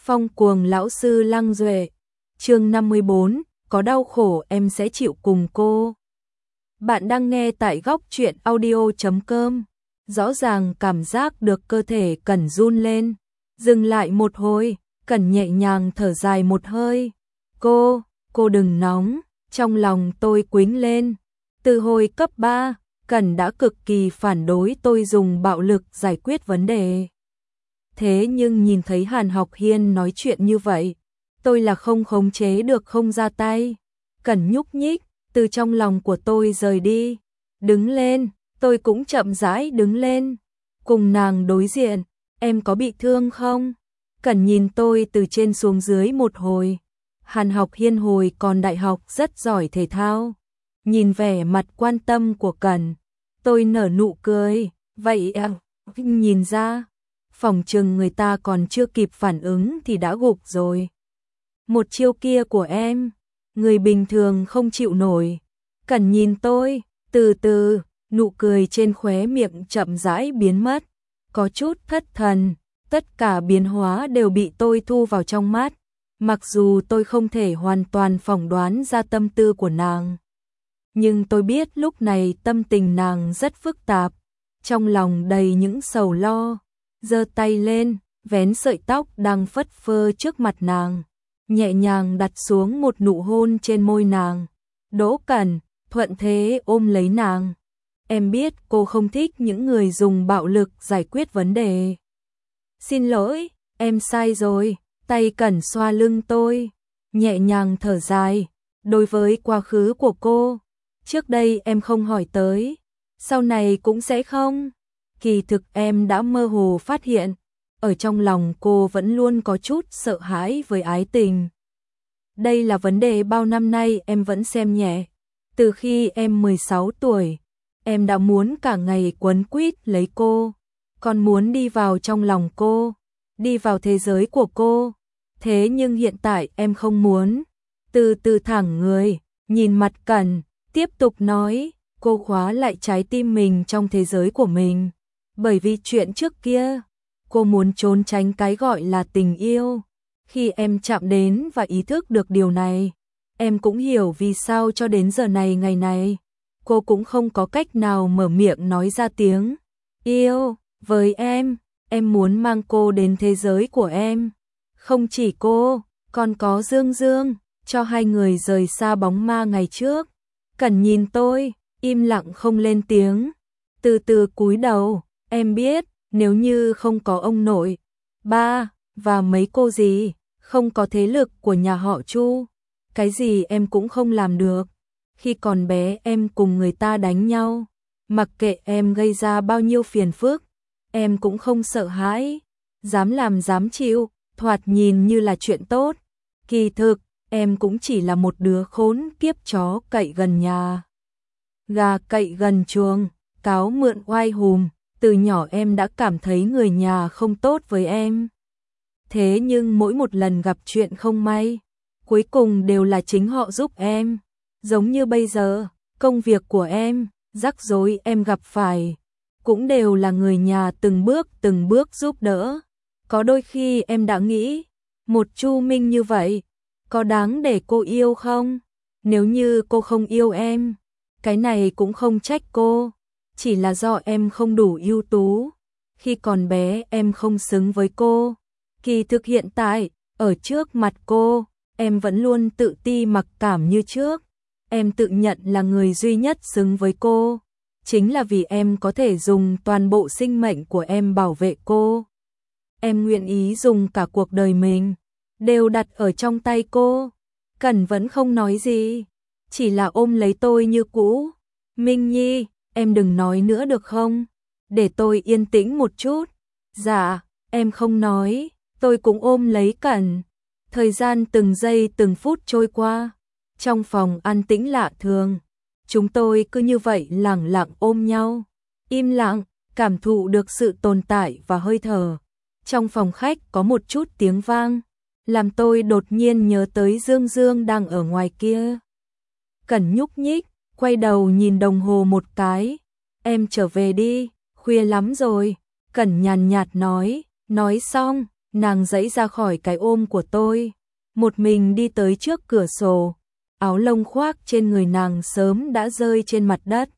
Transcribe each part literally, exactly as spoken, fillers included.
Phong cuồng lão sư Lăng Duệ. Chương năm mươi bốn, có đau khổ em sẽ chịu cùng cô. Bạn đang nghe tại góc truyện audio chấm com. Rõ ràng cảm giác được cơ thể Cẩn run lên. Dừng lại một hồi, Cẩn nhẹ nhàng thở dài một hơi. Cô, cô đừng nóng, trong lòng tôi quĩnh lên. Từ hồi cấp ba, Cẩn đã cực kỳ phản đối tôi dùng bạo lực giải quyết vấn đề. Thế nhưng nhìn thấy Hàn Học Hiên nói chuyện như vậy, tôi là không khống chế được không ra tay. Cẩn nhúc nhích, từ trong lòng của tôi rời đi. Đứng lên, tôi cũng chậm rãi đứng lên. Cùng nàng đối diện, em có bị thương không? Cẩn nhìn tôi từ trên xuống dưới một hồi. Hàn Học Hiên hồi còn đại học rất giỏi thể thao. Nhìn vẻ mặt quan tâm của Cẩn, tôi nở nụ cười. Vậy à, nhìn ra, phòng chừng người ta còn chưa kịp phản ứng thì đã gục rồi. Một chiêu kia của em, người bình thường không chịu nổi. Cẩn nhìn tôi, từ từ, nụ cười trên khóe miệng chậm rãi biến mất. Có chút thất thần, tất cả biến hóa đều bị tôi thu vào trong mắt. Mặc dù tôi không thể hoàn toàn phỏng đoán ra tâm tư của nàng, nhưng tôi biết lúc này tâm tình nàng rất phức tạp, trong lòng đầy những sầu lo. Giơ tay lên, vén sợi tóc đang phất phơ trước mặt nàng, nhẹ nhàng đặt xuống một nụ hôn trên môi nàng. Đỗ Cẩn thuận thế ôm lấy nàng. Em biết cô không thích những người dùng bạo lực giải quyết vấn đề. Xin lỗi, em sai rồi. Tay Cẩn xoa lưng tôi, nhẹ nhàng thở dài. Đối với quá khứ của cô, trước đây em không hỏi tới, sau này cũng sẽ không. Kỳ thực em đã mơ hồ phát hiện, ở trong lòng cô vẫn luôn có chút sợ hãi với ái tình. Đây là vấn đề bao năm nay em vẫn xem nhẹ. Từ khi em mười sáu tuổi, em đã muốn cả ngày quấn quýt lấy cô, còn muốn đi vào trong lòng cô, đi vào thế giới của cô. Thế nhưng hiện tại em không muốn. Từ từ thẳng người, nhìn mặt Cẩn, tiếp tục nói, cô khóa lại trái tim mình trong thế giới của mình. Bởi vì chuyện trước kia, cô muốn trốn tránh cái gọi là tình yêu. Khi em chạm đến và ý thức được điều này, em cũng hiểu vì sao cho đến giờ này ngày này, cô cũng không có cách nào mở miệng nói ra tiếng yêu với em. Em muốn mang cô đến thế giới của em. Không chỉ cô, còn có Dương Dương, cho hai người rời xa bóng ma ngày trước. Cẩn nhìn tôi, im lặng không lên tiếng. Từ từ cúi đầu, em biết, nếu như không có ông nội, ba, và mấy cô dì, không có thế lực của nhà họ Chu, cái gì em cũng không làm được. Khi còn bé em cùng người ta đánh nhau, mặc kệ em gây ra bao nhiêu phiền phức, em cũng không sợ hãi, dám làm dám chịu. Thoạt nhìn như là chuyện tốt, kỳ thực, em cũng chỉ là một đứa khốn kiếp chó cậy gần nhà, gà cậy gần chuồng, cáo mượn oai hùm. Từ nhỏ em đã cảm thấy người nhà không tốt với em. Thế nhưng mỗi một lần gặp chuyện không may, cuối cùng đều là chính họ giúp em. Giống như bây giờ, công việc của em, rắc rối em gặp phải, cũng đều là người nhà từng bước từng bước giúp đỡ. Có đôi khi em đã nghĩ, một Chu Minh như vậy, có đáng để cô yêu không? Nếu như cô không yêu em, cái này cũng không trách cô, chỉ là do em không đủ ưu tú. Khi còn bé em không xứng với cô. Kỳ thực hiện tại, ở trước mặt cô, em vẫn luôn tự ti mặc cảm như trước. Em tự nhận là người duy nhất xứng với cô, chính là vì em có thể dùng toàn bộ sinh mệnh của em bảo vệ cô. Em nguyện ý dùng cả cuộc đời mình, đều đặt ở trong tay cô. Cẩn vẫn không nói gì, chỉ là ôm lấy tôi như cũ. Minh Nhi, em đừng nói nữa được không? Để tôi yên tĩnh một chút. Dạ, em không nói. Tôi cũng ôm lấy Cẩn. Thời gian từng giây từng phút trôi qua. Trong phòng an tĩnh lạ thường, chúng tôi cứ như vậy lặng lặng ôm nhau, im lặng, cảm thụ được sự tồn tại và hơi thở. Trong phòng khách có một chút tiếng vang, làm tôi đột nhiên nhớ tới Dương Dương đang ở ngoài kia. Cẩn nhúc nhích, quay đầu nhìn đồng hồ một cái. Em trở về đi, khuya lắm rồi. Cẩn nhàn nhạt nói, nói xong, nàng giãy ra khỏi cái ôm của tôi, một mình đi tới trước cửa sổ, áo lông khoác trên người nàng sớm đã rơi trên mặt đất.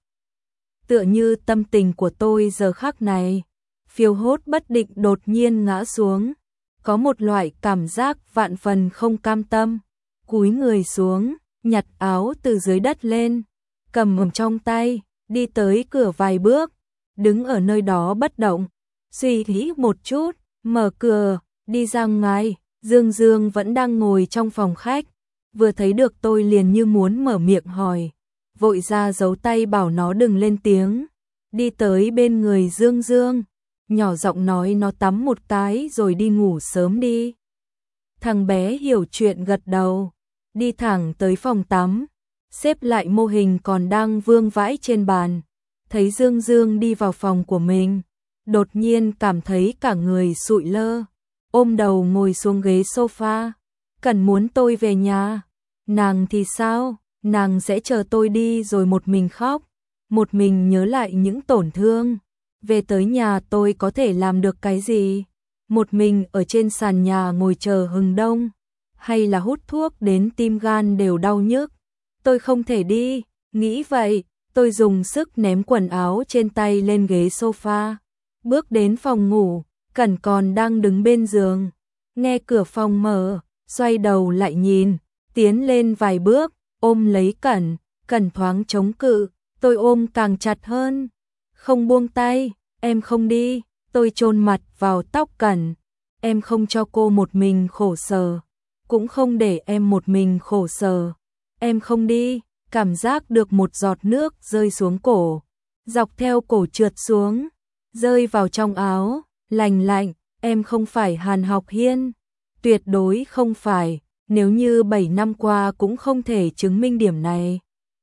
Tựa như tâm tình của tôi giờ khắc này, phiêu hốt bất định đột nhiên ngã xuống, có một loại cảm giác vạn phần không cam tâm, cúi người xuống, nhặt áo từ dưới đất lên, cầm ẩm trong tay, đi tới cửa vài bước, đứng ở nơi đó bất động, suy nghĩ một chút, mở cửa, đi ra ngoài. Dương Dương vẫn đang ngồi trong phòng khách, vừa thấy được tôi liền như muốn mở miệng hỏi, vội ra giấu tay bảo nó đừng lên tiếng, đi tới bên người Dương Dương, nhỏ giọng nói nó tắm một cái rồi đi ngủ sớm đi. Thằng bé hiểu chuyện gật đầu, đi thẳng tới phòng tắm, xếp lại mô hình còn đang vương vãi trên bàn, thấy Dương Dương đi vào phòng của mình, đột nhiên cảm thấy cả người sụi lơ, ôm đầu ngồi xuống ghế sofa, Cần muốn tôi về nhà. Nàng thì sao? Nàng sẽ chờ tôi đi rồi một mình khóc, một mình nhớ lại những tổn thương. Về tới nhà tôi có thể làm được cái gì? Một mình ở trên sàn nhà ngồi chờ hừng đông, hay là hút thuốc đến tim gan đều đau nhức? Tôi không thể đi, nghĩ vậy, tôi dùng sức ném quần áo trên tay lên ghế sofa, bước đến phòng ngủ, Cẩn còn đang đứng bên giường, nghe cửa phòng mở, xoay đầu lại nhìn, tiến lên vài bước, ôm lấy Cẩn, Cẩn thoáng chống cự, tôi ôm càng chặt hơn, không buông tay, em không đi, tôi chôn mặt vào tóc Cẩn, em không cho cô một mình khổ sở, cũng không để em một mình khổ sở, em không đi, cảm giác được một giọt nước rơi xuống cổ, dọc theo cổ trượt xuống, rơi vào trong áo, lành lạnh, em không phải Hàn Học Hiên, tuyệt đối không phải, nếu như bảy năm qua cũng không thể chứng minh điểm này.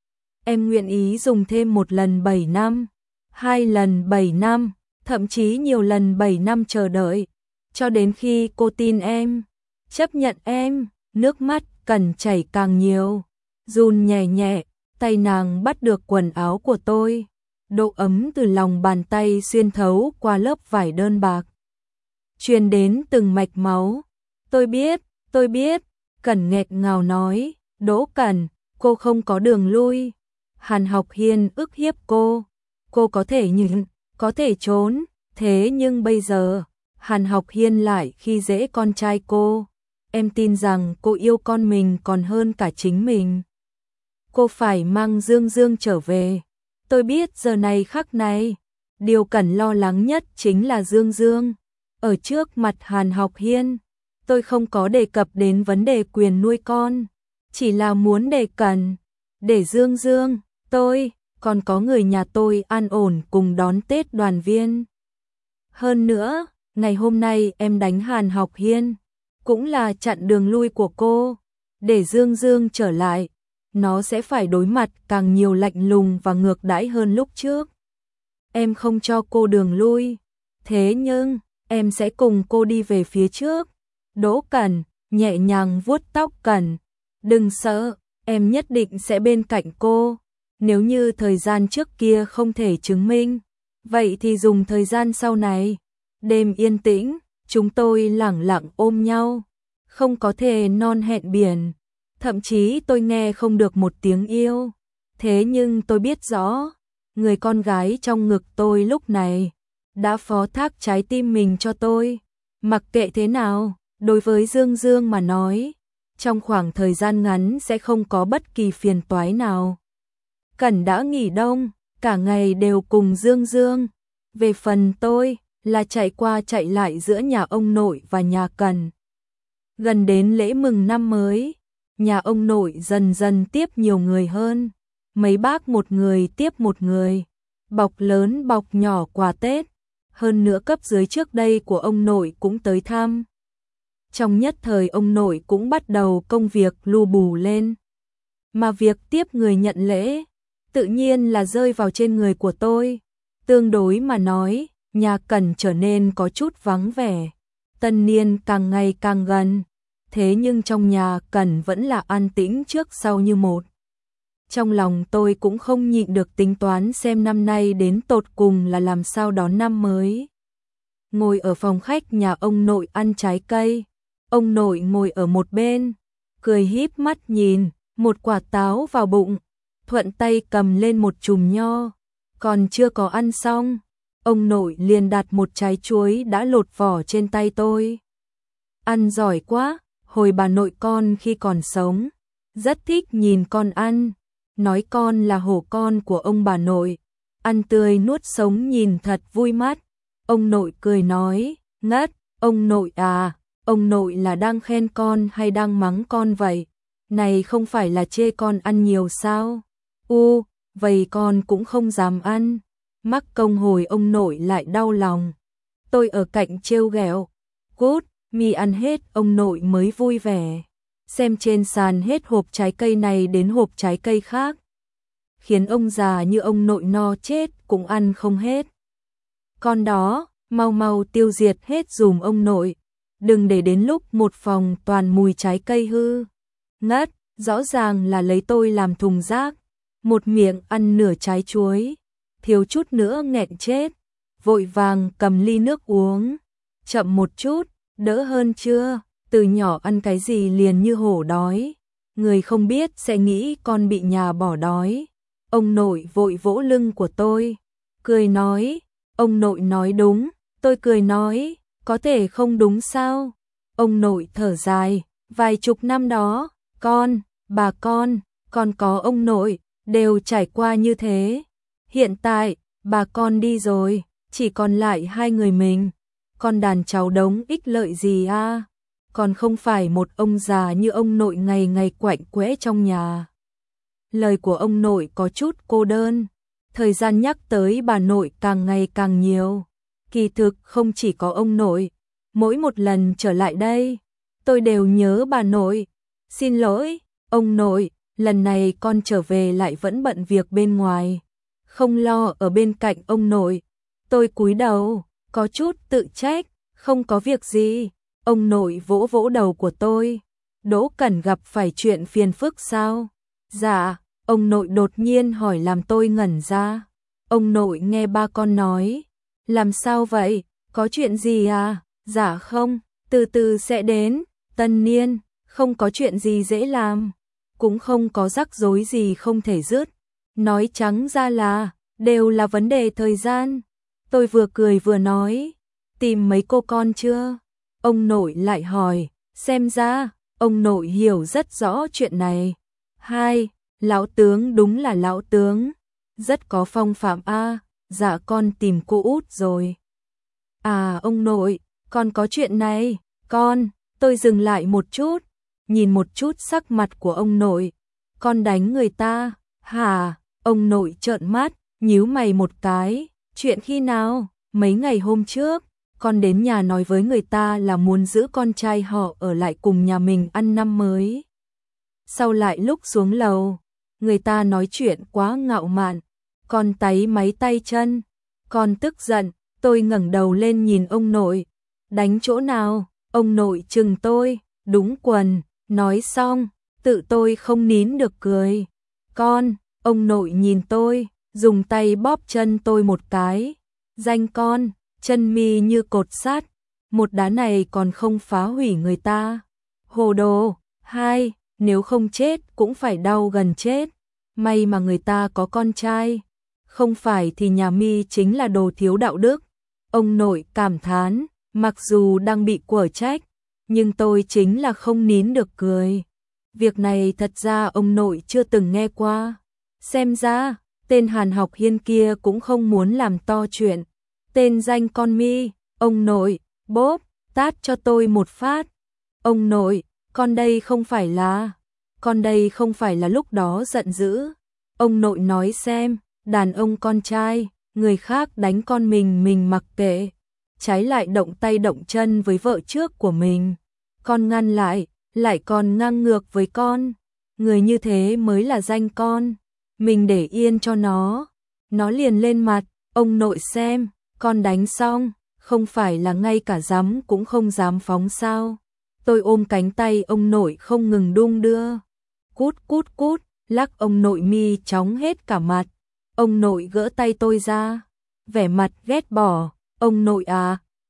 Em nguyện ý dùng thêm một lần bảy năm, hai lần bảy năm, thậm chí nhiều lần bảy năm chờ đợi, cho đến khi cô tin em, chấp nhận em, nước mắt Cần chảy càng nhiều, run nhẹ nhẹ, tay nàng bắt được quần áo của tôi, độ ấm từ lòng bàn tay xuyên thấu qua lớp vải đơn bạc, truyền đến từng mạch máu. Tôi biết, tôi biết, Cẩn nghẹt ngào nói, Đỗ Cẩn, cô không có đường lui. Hàn Học Hiên ức hiếp cô, cô có thể nhịn, có thể trốn, thế nhưng bây giờ, Hàn Học Hiên lại khi dễ con trai cô. Em tin rằng cô yêu con mình còn hơn cả chính mình. Cô phải mang Dương Dương trở về. Tôi biết giờ này khắc này, điều Cẩn lo lắng nhất chính là Dương Dương. Ở trước mặt Hàn Học Hiên, tôi không có đề cập đến vấn đề quyền nuôi con, chỉ là muốn để Cẩn, để Dương Dương, tôi, còn có người nhà tôi an ổn cùng đón Tết đoàn viên. Hơn nữa, ngày hôm nay em đánh Hàn Học Hiên, cũng là chặn đường lui của cô, để Dương Dương trở lại, nó sẽ phải đối mặt càng nhiều lạnh lùng và ngược đãi hơn lúc trước. Em không cho cô đường lui, thế nhưng, em sẽ cùng cô đi về phía trước. Đỗ Cẩn nhẹ nhàng vuốt tóc Cẩn, đừng sợ, em nhất định sẽ bên cạnh cô. Nếu như thời gian trước kia không thể chứng minh, vậy thì dùng thời gian sau này. Đêm yên tĩnh, chúng tôi lẳng lặng ôm nhau, không có thề non hẹn biển, thậm chí tôi nghe không được một tiếng yêu. Thế nhưng tôi biết rõ, người con gái trong ngực tôi lúc này đã phó thác trái tim mình cho tôi. Mặc kệ thế nào, đối với Dương Dương mà nói, trong khoảng thời gian ngắn sẽ không có bất kỳ phiền toái nào. Cẩn đã nghỉ đông, cả ngày đều cùng Dương Dương. Về phần tôi, là chạy qua chạy lại giữa nhà ông nội và nhà Cẩn. Gần đến lễ mừng năm mới, nhà ông nội dần dần tiếp nhiều người hơn. Mấy bác một người tiếp một người, bọc lớn bọc nhỏ quà Tết. Hơn nữa cấp dưới trước đây của ông nội cũng tới thăm. Trong nhất thời ông nội cũng bắt đầu công việc lu bù lên. Mà việc tiếp người nhận lễ, tự nhiên là rơi vào trên người của tôi. Tương đối mà nói, nhà Cẩn trở nên có chút vắng vẻ. Tân niên càng ngày càng gần, thế nhưng trong nhà Cẩn vẫn là an tĩnh trước sau như một. Trong lòng tôi cũng không nhịn được tính toán xem năm nay đến tột cùng là làm sao đón năm mới. ngồi ở phòng khách nhà ông nội ăn trái cây. Ông nội ngồi ở một bên, cười híp mắt nhìn, một quả táo vào bụng, thuận tay cầm lên một chùm nho, còn chưa có ăn xong, ông nội liền đặt một trái chuối đã lột vỏ trên tay tôi. Ăn giỏi quá, hồi bà nội con khi còn sống, rất thích nhìn con ăn, nói con là hổ con của ông bà nội, ăn tươi nuốt sống nhìn thật vui mắt. Ông nội cười nói, ngất, ông nội à, ông nội là đang khen con hay đang mắng con vậy? Này không phải là chê con ăn nhiều sao? U, vậy con cũng không dám ăn. Mắc công hồi ông nội lại đau lòng. Tôi ở cạnh trêu ghẹo, cút, mi ăn hết ông nội mới vui vẻ. Xem trên sàn hết hộp trái cây này đến hộp trái cây khác. Khiến ông già như ông nội no chết cũng ăn không hết. Con đó, mau mau tiêu diệt hết dùm ông nội. Đừng để đến lúc một phòng toàn mùi trái cây hư. Ngất, rõ ràng là lấy tôi làm thùng rác. Một miệng ăn nửa trái chuối, thiếu chút nữa nghẹn chết. Vội vàng cầm ly nước uống. Chậm một chút, đỡ hơn chưa? Từ nhỏ ăn cái gì liền như hổ đói. Người không biết sẽ nghĩ con bị nhà bỏ đói. Ông nội vội vỗ lưng của tôi, cười nói, ông nội nói đúng. Tôi cười nói, có thể không đúng sao? Ông nội thở dài, vài chục năm đó, con, bà con, con có ông nội, đều trải qua như thế. Hiện tại, bà con đi rồi, chỉ còn lại hai người mình. Con đàn cháu đống ích lợi gì à? Còn không phải một ông già như ông nội ngày ngày quạnh quẽ trong nhà. Lời của ông nội có chút cô đơn. Thời gian nhắc tới bà nội càng ngày càng nhiều. Kỳ thực không chỉ có ông nội. Mỗi một lần trở lại đây, tôi đều nhớ bà nội. Xin lỗi, ông nội, lần này con trở về lại vẫn bận việc bên ngoài. Không lo ở bên cạnh ông nội. Tôi cúi đầu, có chút tự trách, không có việc gì. Ông nội vỗ vỗ đầu của tôi. Đỗ Cẩn gặp phải chuyện phiền phức sao? Dạ, ông nội đột nhiên hỏi làm tôi ngẩn ra. Ông nội nghe ba con nói. Làm sao vậy? Có chuyện gì à? Dạ không, từ từ sẽ đến. Tân niên, không có chuyện gì dễ làm. Cũng không có rắc rối gì không thể dứt. Nói trắng ra là, đều là vấn đề thời gian. Tôi vừa cười vừa nói. Tìm mấy cô con chưa? Ông nội lại hỏi. Xem ra, ông nội hiểu rất rõ chuyện này. Hai, lão tướng đúng là lão tướng. Rất có phong phạm a. Dạ con tìm cô út rồi. À ông nội, con có chuyện này. Con, tôi dừng lại một chút. Nhìn một chút sắc mặt của ông nội. Con đánh người ta. Hả? Ông nội trợn mắt, nhíu mày một cái. Chuyện khi nào? Mấy ngày hôm trước. Con đến nhà nói với người ta là muốn giữ con trai họ ở lại cùng nhà mình ăn năm mới. Sau lại lúc xuống lầu, người ta nói chuyện quá ngạo mạn, con táy máy tay chân, con tức giận, tôi ngẩng đầu lên nhìn ông nội. Đánh chỗ nào? Ông nội chừng tôi, đúng quần, nói xong, tự tôi không nín được cười. Con, ông nội nhìn tôi, dùng tay bóp chân tôi một cái. Danh con, chân mi như cột sắt, một đá này còn không phá hủy người ta. Hồ đồ. Hai, nếu không chết cũng phải đau gần chết. May mà người ta có con trai, không phải thì nhà mi chính là đồ thiếu đạo đức. Ông nội cảm thán, mặc dù đang bị quở trách, nhưng tôi chính là không nín được cười. Việc này thật ra ông nội chưa từng nghe qua. Xem ra, tên Hàn Học Hiên kia cũng không muốn làm to chuyện. Tên danh con mi, ông nội, bốp, tát cho tôi một phát. Ông nội, con đây không phải là, con đây không phải là lúc đó giận dữ. Ông nội nói xem, đàn ông con trai, người khác đánh con mình mình mặc kệ. Trái lại động tay động chân với vợ trước của mình. Con ngăn lại, lại còn ngang ngược với con. Người như thế mới là danh con. Mình để yên cho nó. Nó liền lên mặt, ông nội xem. Con đánh xong, không phải là ngay cả dám cũng không dám phóng sao. Tôi ôm cánh tay ông nội không ngừng đung đưa. Cút cút cút, lắc ông nội mi chóng hết cả mặt. Ông nội gỡ tay tôi ra, vẻ mặt ghét bỏ. Ông nội à,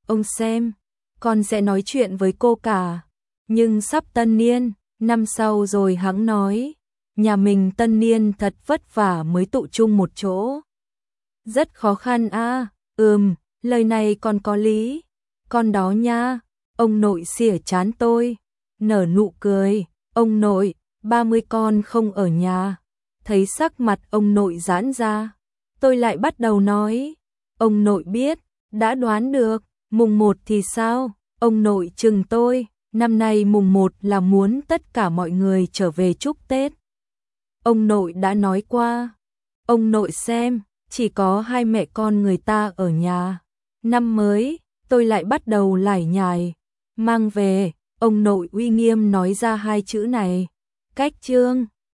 ông xem, con sẽ nói chuyện với cô cả. Nhưng sắp tân niên, năm sau rồi hắn nói, nhà mình tân niên thật vất vả mới tụ chung một chỗ. Rất khó khăn a. Ừm, lời này còn có lý. Con đó nha. Ông nội xỉa chán tôi, nở nụ cười. Ông nội, ba mươi con không ở nhà. Thấy sắc mặt ông nội giãn ra, tôi lại bắt đầu nói, ông nội biết, đã đoán được, mùng một thì sao? Ông nội chừng tôi, năm nay mùng một là muốn tất cả mọi người trở về chúc Tết. Ông nội đã nói qua, ông nội xem, chỉ có hai mẹ con người ta ở nhà. Năm mới, tôi lại bắt đầu lải nhải, mang về, ông nội uy nghiêm nói ra hai chữ này, cách trương.